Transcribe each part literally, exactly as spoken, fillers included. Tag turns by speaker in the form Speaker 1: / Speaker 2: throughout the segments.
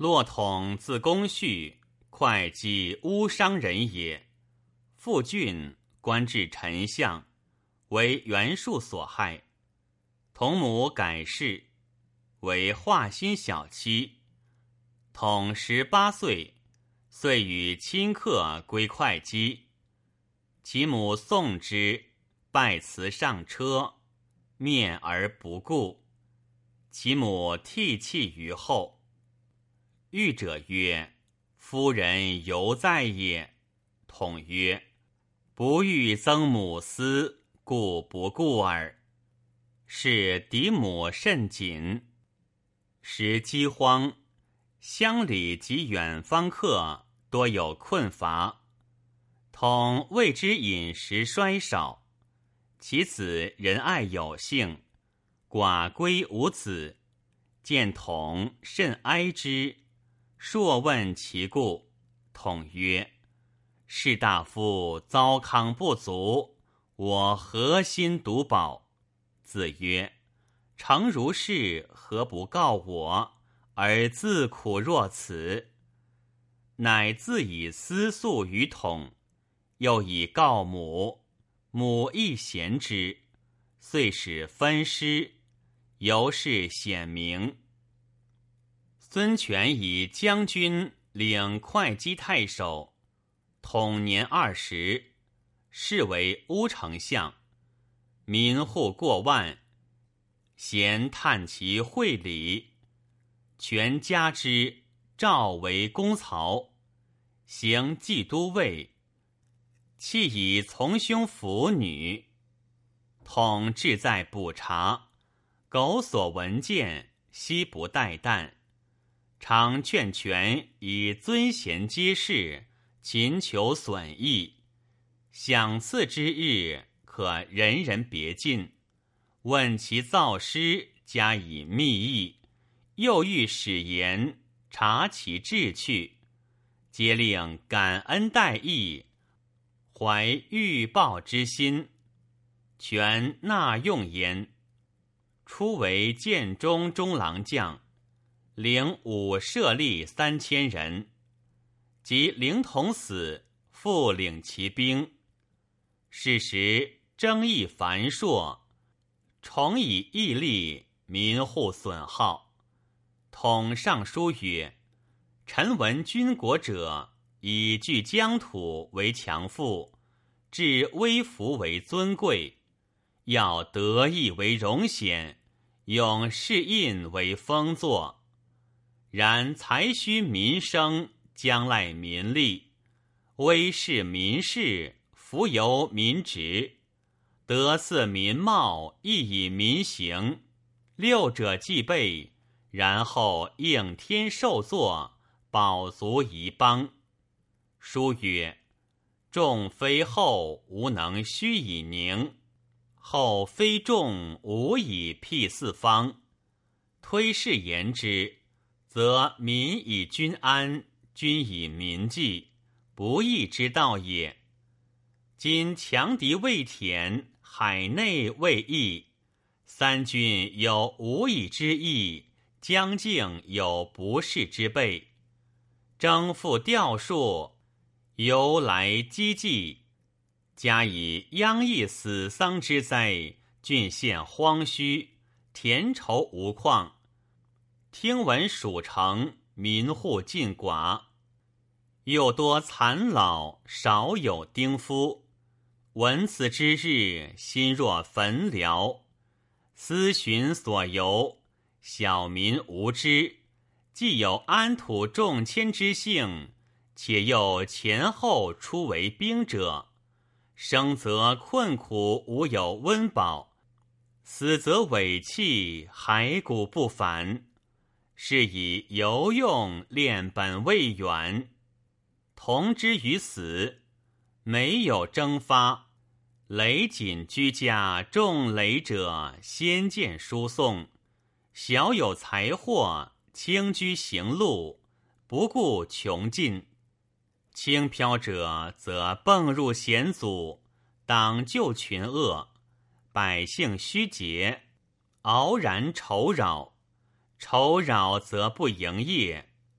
Speaker 1: 骆统字公绪，会稽乌商人也。父郡，官至丞相，为袁术所害。同母改氏，为华歆小妻。统十八岁，遂与亲客归会稽。其母送之，拜辞上车，面而不顾。其母涕泣于后。御者曰：夫人犹在也。统曰：不欲曾母思，故不顾耳。是嫡母甚谨。时饥荒，乡里及远方客多有困乏，统谓之饮食衰少，其子仁爱有幸，寡归无子，见统甚哀之，朔问其故。统曰：士大夫糟糠不足，我何心独饱？子曰：诚如是，何不告我，而自苦若此？乃自以私诉于统，又以告母，母亦贤之，遂使分师，由是显明。孙权以将军领会稽太守，统年二十，是为乌丞相，民户过万，咸探其会礼。权加之，召为公曹，行冀都尉，弃以从兄抚女。统志在捕察，苟所闻见，悉不待旦。常劝权以尊贤接士，勤求损益。享赐之日，可人人别进。问其造诗，加以密议。又欲使言，察其志趣，皆令感恩戴义，怀欲报之心。权纳用焉。初为建中中郎将，领武舍吏三千人。及灵统死，复领其兵。是时征议繁硕，重以义利，民户损耗。统上书曰：臣闻军国者，以据疆土为强富，置威服为尊贵，要得意为荣显，用仕印为封作。然才须民生，将赖民利，威势民事，服由民职，得赐民貌，亦以民行。六者既备，然后应天受作，保足夷邦。书曰：众非厚，吾能虚以宁；厚非众，吾以辟四方。推事言之，则民以君安，君以民济，不义之道也。今强敌未殄，海内未易，三军有无以之意，将境有不势之备。征赋调数，由来积济，加以殃疫死丧之灾，郡县荒虚，田畴无况。听闻蜀城，民户尽寡，又多残老，少有丁夫。闻此之日，心若焚燎。思寻所由，小民无知，既有安土重迁之幸，且又前后出为兵者，生则困苦，无有温饱；死则委弃，骸骨不返。是以游用练本未远，同之于死，没有征发。累谨居家，重累者先见书送；小有财货，轻居行路，不顾穷尽。轻飘者则迸入险阻，党救群恶，百姓虚节，傲然愁扰。愁扰则不营业，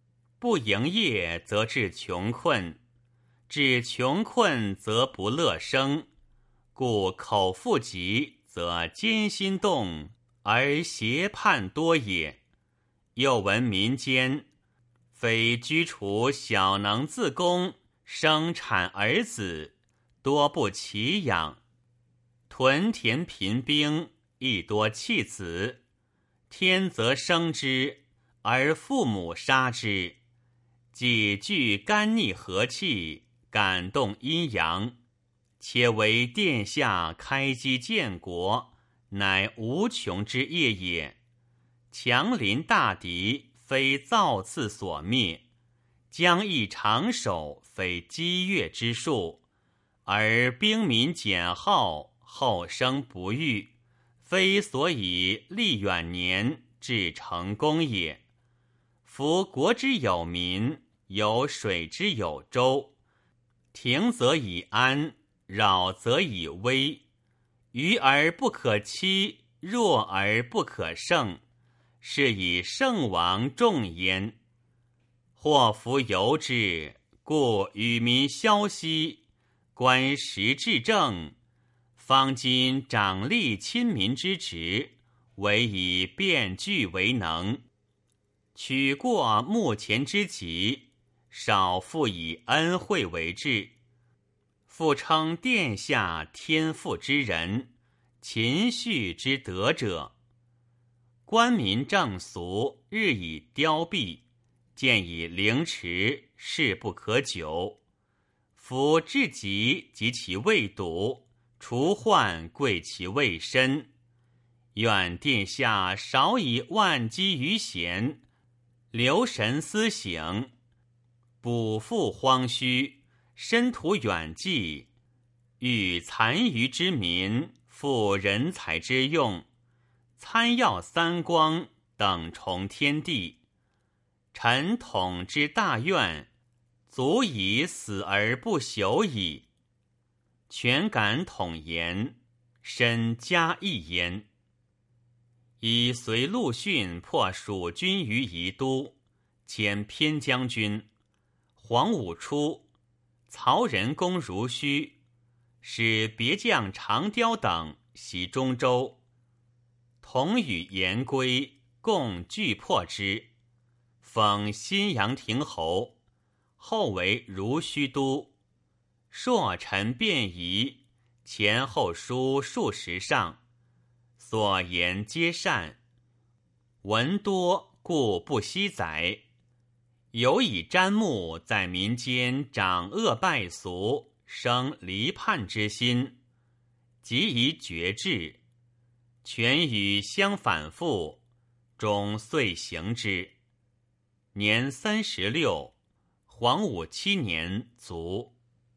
Speaker 1: 不营业则致穷困，致穷困则不乐生，故口腹疾则艰心动，而邪叛多也。又闻民间非居处小能自宫，生产儿子多不其养，屯田贫兵亦多弃子，天则生之，而父母杀之，既具肝逆和气，感动阴阳，且为殿下开基建国，乃无穷之业也。强邻大敌，非造次所灭，将亦长守，非激越之术，而兵民减耗，后生不遇，非所以立远年，至成功也。夫国之有民，有水之有舟，停则以安，扰则以危，愚而不可欺，弱而不可胜，是以圣王重焉。祸福由之，故与民消息，观时治政，方今长吏亲民之职，唯以辩据为能，取过目前之急，少复以恩惠为治，复称殿下天赋之人，勤恤之德者。官民正俗，日以凋敝，见以凌迟，事不可久。夫治疾及其未笃，除患贵其未深。愿殿下少以万机于贤，留神思省，补复荒虚，深图远计，欲残余之民，复人才之用，参耀三光，等重天地。臣统之大愿，足以死而不朽矣。全感统言，深加一言。以随陆逊破蜀军于宜都，遣偏将军。黄武初，曹仁攻如须，使别将长雕等袭中州，同与颜归共拒破之，封新阳亭侯，后为如须都。朔臣便宜，前后书数十上，所言皆善，文多故不惜载。有以瞻目在民间长恶败俗，生离叛之心，即以绝志，权与相反复，终遂行之。年三十六，黄武七年卒。